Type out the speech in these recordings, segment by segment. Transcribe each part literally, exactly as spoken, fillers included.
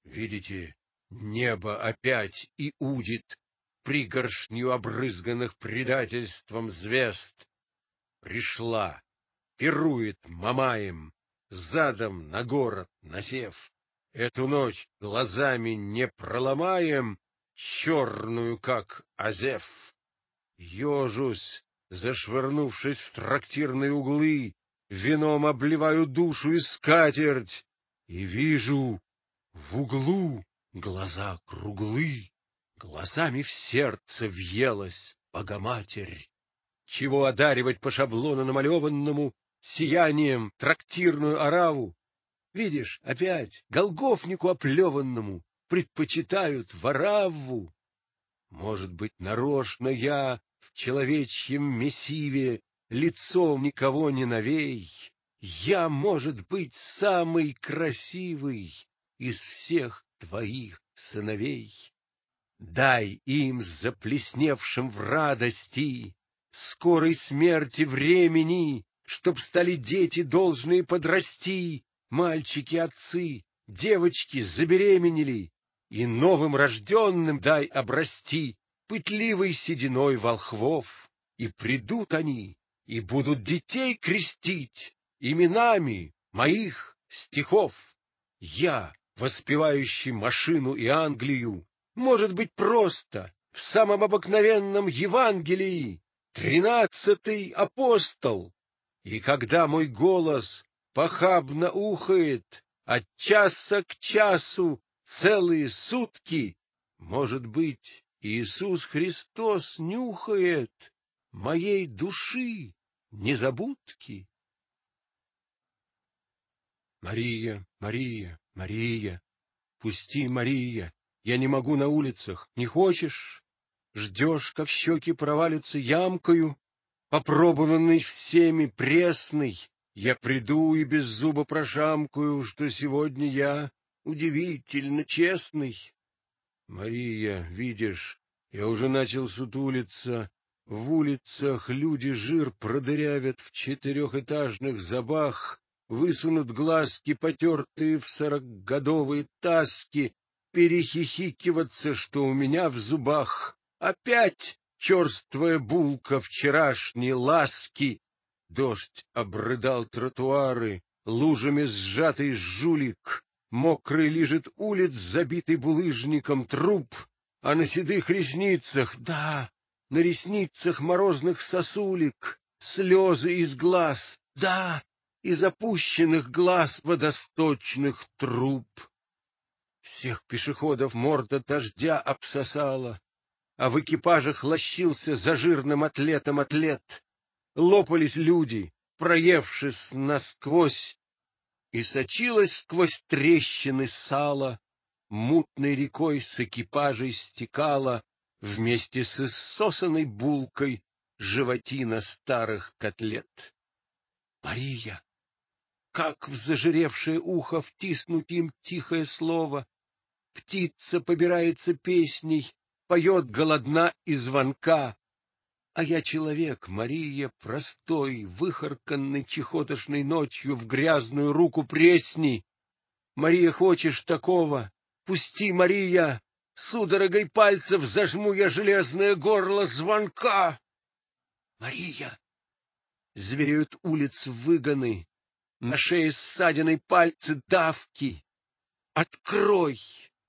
Видите, небо опять и удит пригоршню обрызганных предательством звезд. Пришла, пирует Мамаем, задом на город насев. Эту ночь глазами не проломаем, черную, как Азеф. Ежусь, зашвырнувшись в трактирные углы, вином обливаю душу и скатерть, и вижу в углу глаза круглы, глазами в сердце въелась Богоматерь. Чего одаривать по шаблону намалеванному сиянием трактирную ораву? Видишь, опять голгофнику оплеванному предпочитают воравву. Может быть, нарочно я в человечьем месиве лицом никого не новей. Я, может быть, самый красивый из всех твоих сыновей. Дай им, заплесневшим в радости, скорой смерти времени, чтоб стали дети должные подрасти, мальчики-отцы, девочки забеременели, и новым рожденным дай обрасти пытливой сединой волхвов, и придут они, и будут детей крестить именами моих стихов. Я, воспевающий машину и Англию, может быть, просто в самом обыкновенном Евангелии тринадцатый апостол, и когда мой голос похабно ухает от часа к часу целые сутки, может быть, Иисус Христос нюхает моей души незабудки. Мария, Мария, Мария, пусти, Мария, я не могу на улицах, не хочешь? Ждешь, как щеки провалятся ямкою, попробованный всеми пресный. Я приду и без зуба прошамкаю, что сегодня я удивительно честный. Мария, видишь, я уже начал сутулиться. В улицах люди жир продырявят в четырехэтажных забах, высунут глазки, потертые в сорокгодовые таски, перехихикиваться, что у меня в зубах. Опять черствая булка вчерашней ласки. Дождь обрыдал тротуары, лужами сжатый жулик, мокрый лежит улиц, забитый булыжником труп, а на седых ресницах, да, на ресницах морозных сосулек, слезы из глаз, да, из опущенных глаз водосточных труб. Всех пешеходов морда дождя обсосала, а в экипажах лощился за жирным атлетом атлет. Лопались люди, проевшись насквозь, и сочилось сквозь трещины сала, мутной рекой с экипажей стекала вместе с иссосанной булкой животина старых котлет. Мария, как в зажиревшее ухо втиснуть им тихое слово? Птица побирается песней, поет голодна и звонка. А я человек, Мария, простой, выхарканный чехотошной ночью в грязную руку пресни. Мария, хочешь такого? Пусти, Мария! Судорогой пальцев зажму я железное горло звонка. Мария! Звереют улиц выгоны, на шее ссадиной пальцы давки. Открой!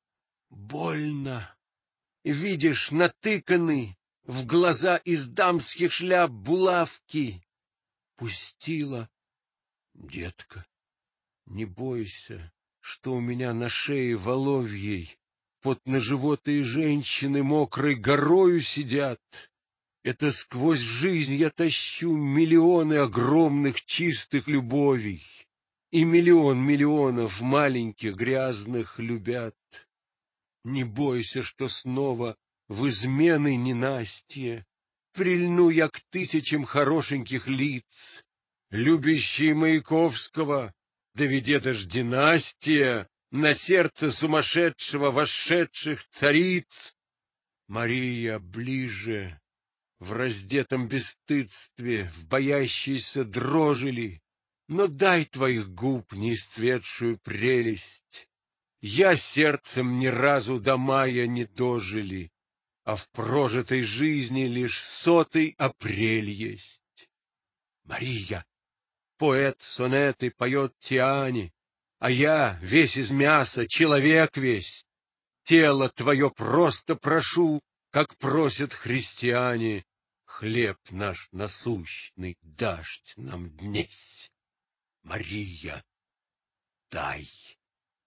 Больно! Видишь, натыканы в глаза из дамских шляп булавки. Пустила. Детка, не бойся, что у меня на шее воловьей потноживотые женщины мокрой горою сидят. Это сквозь жизнь я тащу миллионы огромных чистых любовей, и миллион миллионов маленьких грязных любят. Не бойся, что снова в измены ненастье прильну я к тысячам хорошеньких лиц. Любящие Маяковского, да ведь это ж династия, на сердце сумасшедшего вошедших цариц. Мария, ближе, в раздетом бесстыдстве, в боящейся дрожи ли, но дай твоих губ неисцветшую прелесть. Я сердцем ни разу до мая не дожили, а в прожитой жизни лишь сотый апрель есть. Мария, поэт сонеты поет Тиане, а я, весь из мяса, человек весь. Тело твое просто прошу, как просят христиане, хлеб наш насущный дашь нам днесь. Мария, дай.